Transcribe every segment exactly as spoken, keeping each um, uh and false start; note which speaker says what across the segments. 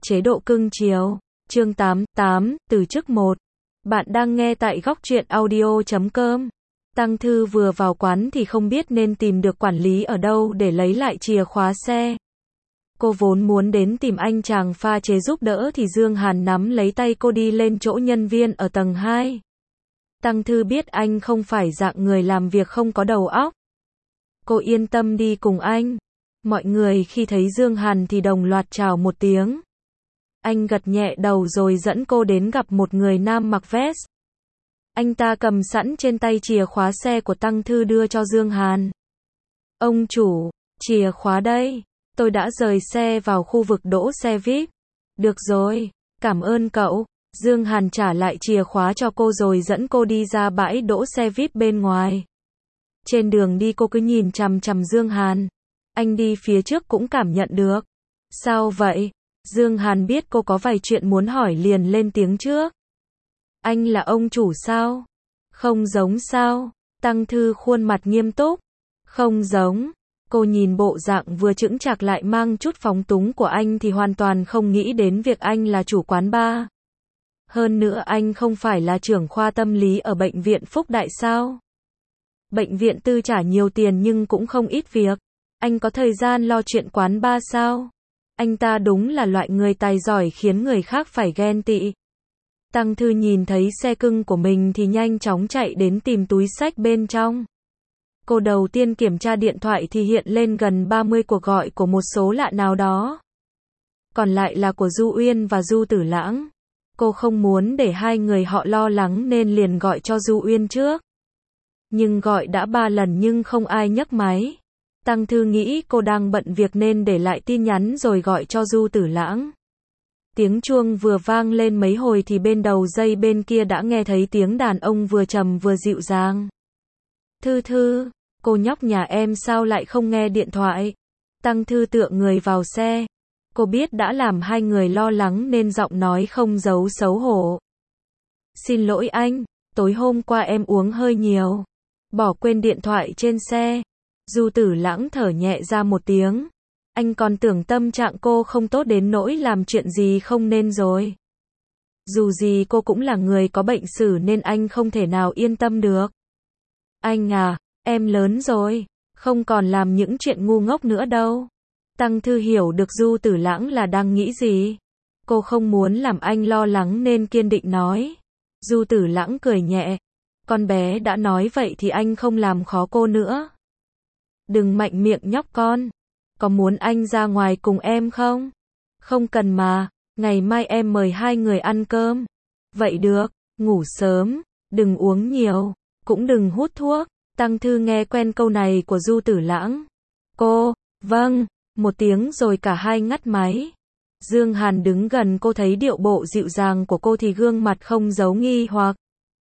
Speaker 1: Chế độ cưng chiều. Chương tám, tám, từ chức một. Bạn đang nghe tại góc truyện audio chấm com. Tăng Thư vừa vào quán thì không biết nên tìm được quản lý ở đâu để lấy lại chìa khóa xe. Cô vốn muốn đến tìm anh chàng pha chế giúp đỡ thì Dương Hàn nắm lấy tay cô đi lên chỗ nhân viên ở tầng hai. Tăng Thư biết anh không phải dạng người làm việc không có đầu óc. Cô yên tâm đi cùng anh. Mọi người khi thấy Dương Hàn thì đồng loạt chào một tiếng. Anh gật nhẹ đầu rồi dẫn cô đến gặp một người nam mặc vest. Anh ta cầm sẵn trên tay chìa khóa xe của Tăng Thư đưa cho Dương Hàn. Ông chủ, chìa khóa đây. Tôi đã rời xe vào khu vực đỗ xe vi ai pi. Được rồi, cảm ơn cậu. Dương Hàn trả lại chìa khóa cho cô rồi dẫn cô đi ra bãi đỗ xe vi ai pi bên ngoài. Trên đường đi cô cứ nhìn chằm chằm Dương Hàn. Anh đi phía trước cũng cảm nhận được. Sao vậy? Dương Hàn biết cô có vài chuyện muốn hỏi liền lên tiếng trước. Anh là ông chủ sao? Không giống sao? Tăng Thư khuôn mặt nghiêm túc. Không giống. Cô nhìn bộ dạng vừa chững chạc lại mang chút phóng túng của anh thì hoàn toàn không nghĩ đến việc anh là chủ quán bar. Hơn nữa anh không phải là trưởng khoa tâm lý ở bệnh viện Phúc Đại sao? Bệnh viện tư trả nhiều tiền nhưng cũng không ít việc. Anh có thời gian lo chuyện quán bar sao? Anh ta đúng là loại người tài giỏi khiến người khác phải ghen tị. Tăng Thư nhìn thấy xe cưng của mình thì nhanh chóng chạy đến tìm túi xách bên trong. Cô đầu tiên kiểm tra điện thoại thì hiện lên gần ba mươi cuộc gọi của một số lạ nào đó. Còn lại là của Du Uyên và Du Tử Lãng. Cô không muốn để hai người họ lo lắng nên liền gọi cho Du Uyên trước. Nhưng gọi đã ba lần nhưng không ai nhấc máy. Tăng Thư nghĩ cô đang bận việc nên để lại tin nhắn rồi gọi cho Du Tử Lãng. Tiếng chuông vừa vang lên mấy hồi thì bên đầu dây bên kia đã nghe thấy tiếng đàn ông vừa trầm vừa dịu dàng. Thư Thư, cô nhóc nhà em sao lại không nghe điện thoại? Tăng Thư tựa người vào xe. Cô biết đã làm hai người lo lắng nên giọng nói không giấu xấu hổ. Xin lỗi anh, tối hôm qua em uống hơi nhiều. Bỏ quên điện thoại trên xe. Du Tử Lãng thở nhẹ ra một tiếng. Anh còn tưởng tâm trạng cô không tốt đến nỗi làm chuyện gì không nên rồi. Dù gì cô cũng là người có bệnh sử nên anh không thể nào yên tâm được. Anh à, em lớn rồi, không còn làm những chuyện ngu ngốc nữa đâu. Tăng Thư hiểu được Du Tử Lãng là đang nghĩ gì. Cô không muốn làm anh lo lắng nên kiên định nói. Du Tử Lãng cười nhẹ. Con bé đã nói vậy thì anh không làm khó cô nữa. Đừng mạnh miệng nhóc con. Có muốn anh ra ngoài cùng em không? Không cần mà, ngày mai em mời hai người ăn cơm. Vậy được, ngủ sớm, đừng uống nhiều, cũng đừng hút thuốc. Tăng Thư nghe quen câu này của Du Tử Lãng. Cô, vâng, một tiếng rồi cả hai ngắt máy. Dương Hàn đứng gần cô thấy điệu bộ dịu dàng của cô thì gương mặt không giấu nghi hoặc.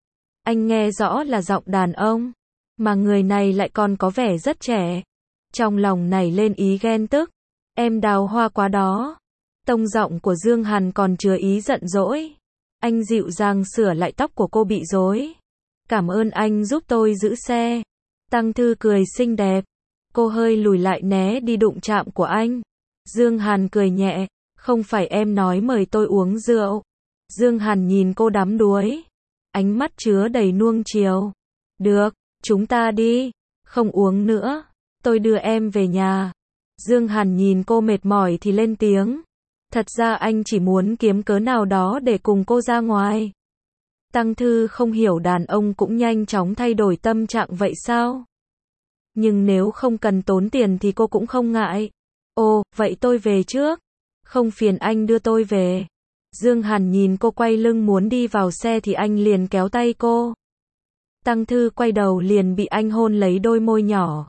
Speaker 1: Anh nghe rõ là giọng đàn ông, mà người này lại còn có vẻ rất trẻ. Trong lòng nảy lên ý ghen tức. Em đào hoa quá đó. Tông giọng của Dương Hàn còn chứa ý giận dỗi. Anh dịu dàng sửa lại tóc của cô bị rối. Cảm ơn anh giúp tôi giữ xe. Tăng Thư cười xinh đẹp. Cô hơi lùi lại né đi đụng chạm của anh. Dương Hàn cười nhẹ. Không phải em nói mời tôi uống rượu. Dương Hàn nhìn cô đắm đuối. Ánh mắt chứa đầy nuông chiều. Được, chúng ta đi. Không uống nữa. Tôi đưa em về nhà. Dương Hàn nhìn cô mệt mỏi thì lên tiếng. Thật ra anh chỉ muốn kiếm cớ nào đó để cùng cô ra ngoài. Tăng Thư không hiểu đàn ông cũng nhanh chóng thay đổi tâm trạng vậy sao? Nhưng nếu không cần tốn tiền thì cô cũng không ngại. Ồ, vậy tôi về trước. Không phiền anh đưa tôi về. Dương Hàn nhìn cô quay lưng muốn đi vào xe thì anh liền kéo tay cô. Tăng Thư quay đầu liền bị anh hôn lấy đôi môi nhỏ.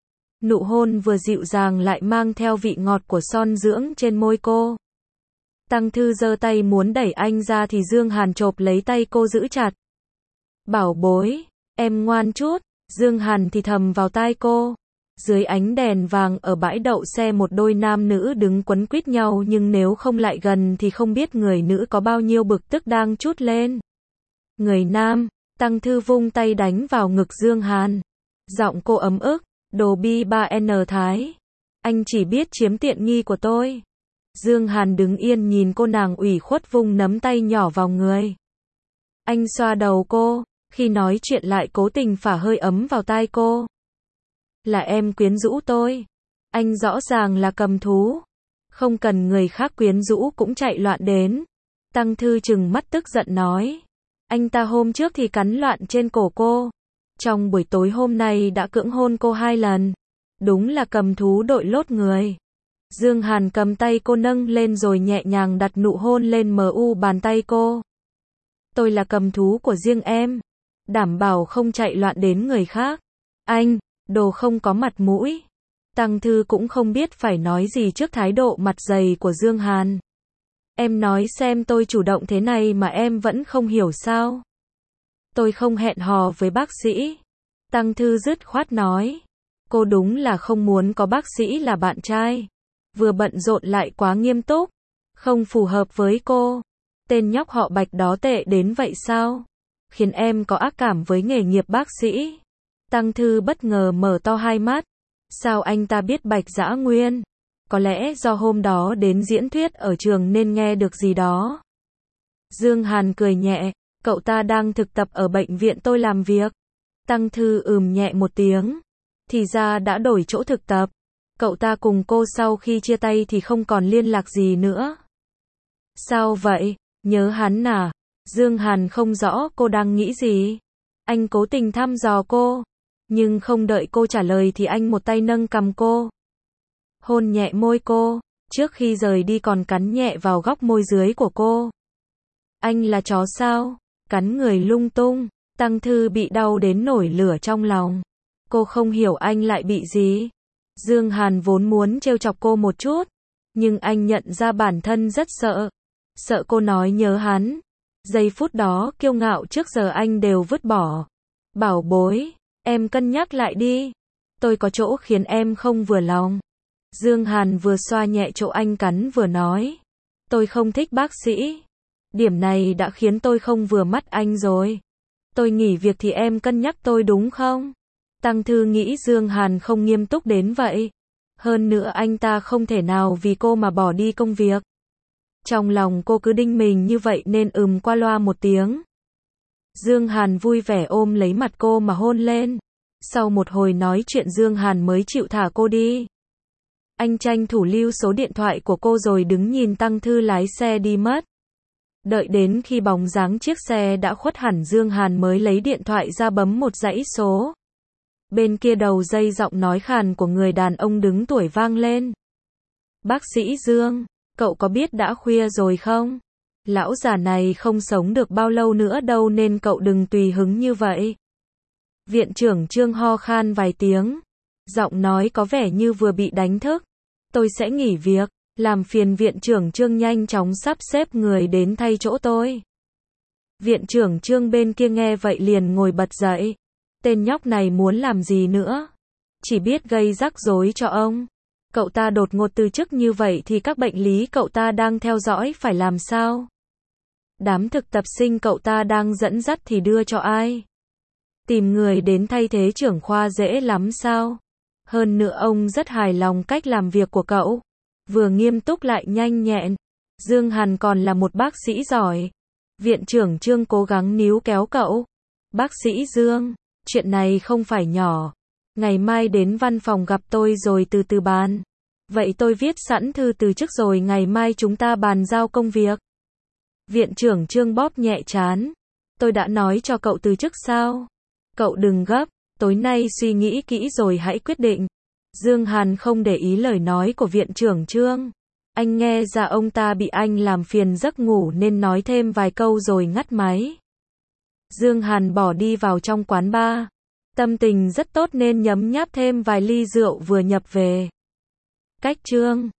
Speaker 1: Nụ hôn vừa dịu dàng lại mang theo vị ngọt của son dưỡng trên môi cô. Tăng Thư giơ tay muốn đẩy anh ra thì Dương Hàn chộp lấy tay cô giữ chặt. Bảo bối, em ngoan chút. Dương Hàn thì thầm vào tai cô. Dưới ánh đèn vàng ở bãi đậu xe một đôi nam nữ đứng quấn quýt nhau nhưng nếu không lại gần thì không biết người nữ có bao nhiêu bực tức đang trút lên. Người nam, Tăng Thư vung tay đánh vào ngực Dương Hàn. Giọng cô ấm ức. Đồ bi ba N Thái. Anh chỉ biết chiếm tiện nghi của tôi. Dương Hàn đứng yên nhìn cô nàng ủy khuất vung nắm tay nhỏ vào người. Anh xoa đầu cô, khi nói chuyện lại cố tình phả hơi ấm vào tai cô. Là em quyến rũ tôi. Anh rõ ràng là cầm thú. Không cần người khác quyến rũ cũng chạy loạn đến. Tăng Thư trừng mắt tức giận nói. Anh ta hôm trước thì cắn loạn trên cổ cô. Trong buổi tối hôm nay đã cưỡng hôn cô hai lần. Đúng là cầm thú đội lốt người. Dương Hàn cầm tay cô nâng lên rồi nhẹ nhàng đặt nụ hôn lên mờ u bàn tay cô. Tôi là cầm thú của riêng em. Đảm bảo không chạy loạn đến người khác. Anh, đồ không có mặt mũi. Tăng Thư cũng không biết phải nói gì trước thái độ mặt dày của Dương Hàn. Em nói xem tôi chủ động thế này mà em vẫn không hiểu sao. Tôi không hẹn hò với bác sĩ. Tăng Thư dứt khoát nói. Cô đúng là không muốn có bác sĩ là bạn trai. Vừa bận rộn lại quá nghiêm túc. Không phù hợp với cô. Tên nhóc họ Bạch đó tệ đến vậy sao? Khiến em có ác cảm với nghề nghiệp bác sĩ. Tăng Thư bất ngờ mở to hai mắt. Sao anh ta biết Bạch Dã Nguyên? Có lẽ do hôm đó đến diễn thuyết ở trường nên nghe được gì đó. Dương Hàn cười nhẹ. Cậu ta đang thực tập ở bệnh viện tôi làm việc. Tăng Thư ừm nhẹ một tiếng. Thì ra đã đổi chỗ thực tập. Cậu ta cùng cô sau khi chia tay thì không còn liên lạc gì nữa. Sao vậy? Nhớ hắn à? Dương Hàn không rõ cô đang nghĩ gì. Anh cố tình thăm dò cô. Nhưng không đợi cô trả lời thì anh một tay nâng cằm cô. Hôn nhẹ môi cô. Trước khi rời đi còn cắn nhẹ vào góc môi dưới của cô. Anh là chó sao? Cắn người lung tung. Tăng Thư bị đau đến nổi lửa trong lòng. Cô không hiểu anh lại bị gì. Dương Hàn vốn muốn trêu chọc cô một chút. Nhưng anh nhận ra bản thân rất sợ. Sợ cô nói nhớ hắn. Giây phút đó kiêu ngạo trước giờ anh đều vứt bỏ. Bảo bối, em cân nhắc lại đi. Tôi có chỗ khiến em không vừa lòng. Dương Hàn vừa xoa nhẹ chỗ anh cắn vừa nói. Tôi không thích bác sĩ. Điểm này đã khiến tôi không vừa mắt anh rồi. Tôi nghỉ việc thì em cân nhắc tôi đúng không? Tăng Thư nghĩ Dương Hàn không nghiêm túc đến vậy. Hơn nữa anh ta không thể nào vì cô mà bỏ đi công việc. Trong lòng cô cứ đinh mình như vậy nên ừm qua loa một tiếng. Dương Hàn vui vẻ ôm lấy mặt cô mà hôn lên. Sau một hồi nói chuyện Dương Hàn mới chịu thả cô đi. Anh tranh thủ lưu số điện thoại của cô rồi đứng nhìn Tăng Thư lái xe đi mất. Đợi đến khi bóng dáng chiếc xe đã khuất hẳn Dương Hàn mới lấy điện thoại ra bấm một dãy số. Bên kia đầu dây giọng nói khàn của người đàn ông đứng tuổi vang lên. Bác sĩ Dương, cậu có biết đã khuya rồi không? Lão già này không sống được bao lâu nữa đâu nên cậu đừng tùy hứng như vậy. Viện trưởng Trương ho khan vài tiếng. Giọng nói có vẻ như vừa bị đánh thức. Tôi sẽ nghỉ việc. Làm phiền viện trưởng Trương nhanh chóng sắp xếp người đến thay chỗ tôi. Viện trưởng Trương bên kia nghe vậy liền ngồi bật dậy. Tên nhóc này muốn làm gì nữa? Chỉ biết gây rắc rối cho ông. Cậu ta đột ngột từ chức như vậy thì các bệnh lý cậu ta đang theo dõi phải làm sao? Đám thực tập sinh cậu ta đang dẫn dắt thì đưa cho ai? Tìm người đến thay thế trưởng khoa dễ lắm sao? Hơn nữa ông rất hài lòng cách làm việc của cậu. Vừa nghiêm túc lại nhanh nhẹn. Dương Hàn còn là một bác sĩ giỏi. Viện trưởng Trương cố gắng níu kéo cậu. Bác sĩ Dương, chuyện này không phải nhỏ. Ngày mai đến văn phòng gặp tôi rồi từ từ bàn. Vậy tôi viết sẵn thư từ chức rồi ngày mai chúng ta bàn giao công việc. Viện trưởng Trương bóp nhẹ trán. Tôi đã nói cho cậu từ chức sao? Cậu đừng gấp, tối nay suy nghĩ kỹ rồi hãy quyết định. Dương Hàn không để ý lời nói của viện trưởng Trương. Anh nghe ra ông ta bị anh làm phiền giấc ngủ nên nói thêm vài câu rồi ngắt máy. Dương Hàn bỏ đi vào trong quán bar. Tâm tình rất tốt nên nhấm nháp thêm vài ly rượu vừa nhập về. Cách Trương